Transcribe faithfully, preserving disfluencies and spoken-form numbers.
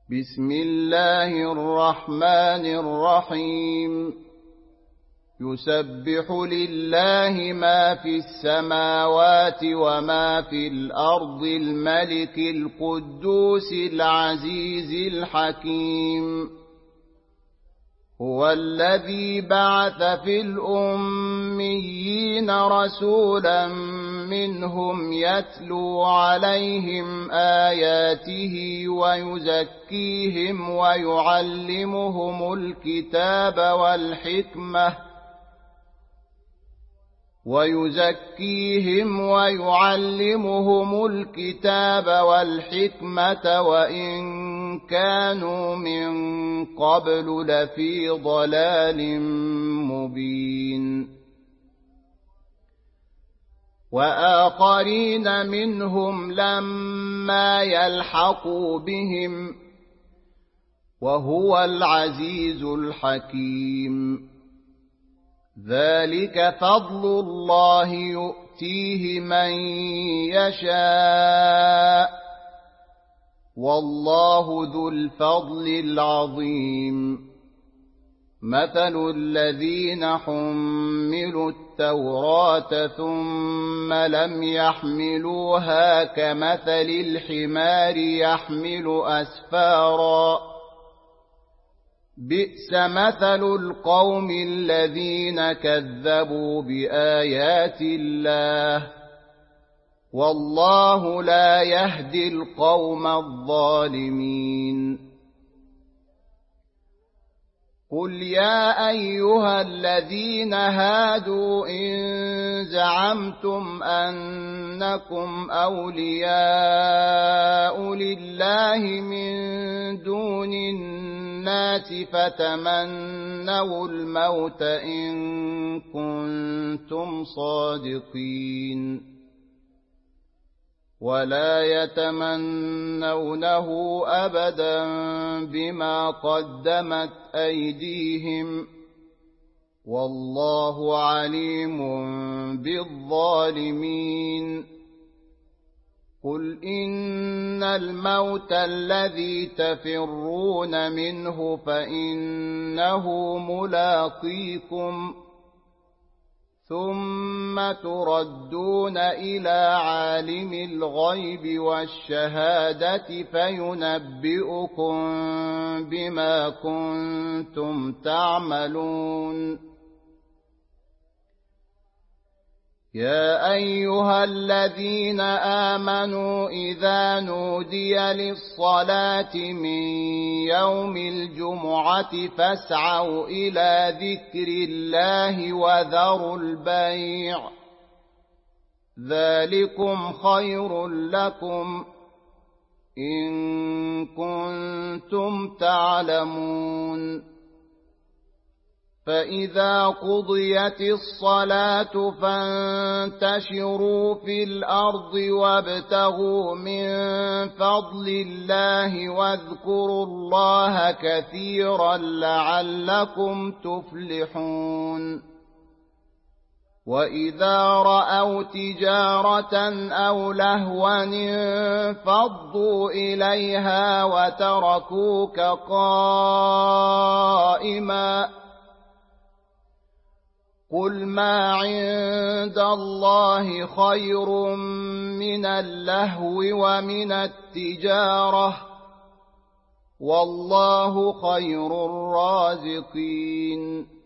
بسم الله الرحمن الرحيم يسبح لله ما في السماوات وما في الأرض الملك القدوس العزيز الحكيم هو الذي بعث في الأميين رسولا منهم يتلو عليهم آياته ويزكيهم ويعلمهم الكتاب والحكمة ويزكيهم ويعلمهم الكتاب والحكمة وإن كانوا من قبل لفي ضلال مبين وآخرين منهم لما يلحقوا بهم وهو العزيز الحكيم ذلك فضل الله يؤتيه من يشاء والله ذو الفضل العظيم مثل الذين حملوا التوراة ثم لم يحملوها كمثل الحمار يحمل أسفارا بئس مثل القوم الذين كذبوا بآيات الله والله لا يهدي القوم الظالمين قل يا أيها الذين هادوا إن زعمتم أنكم أولياء لله من دون الناس فتمنوا الموت إن كنتم صادقين ولا يتمنونه أبدا بما قدمت أيديهم والله عليم بالظالمين قل إن الموت الذي تفرون منه فإنه ملاقيكم ثم تردون إلى عالم الغيب والشهادة فينبئكم بما كنتم تعملون يا أيها الذين آمنوا إذا نودي للصلاة من يوم الجمعة فاسعوا إلى ذكر الله وذروا البيع ذلكم خير لكم إن كنتم تعلمون فإذا قضيت الصلاة فانتشروا في الأرض وابتغوا من فضل الله واذكروا الله كثيرا لعلكم تفلحون وإذا رأوا تجارة أو لهوا انفضوا إليها وتركوك قائما قل ما عند الله خير من اللهو ومن التجارة والله خير الرازقين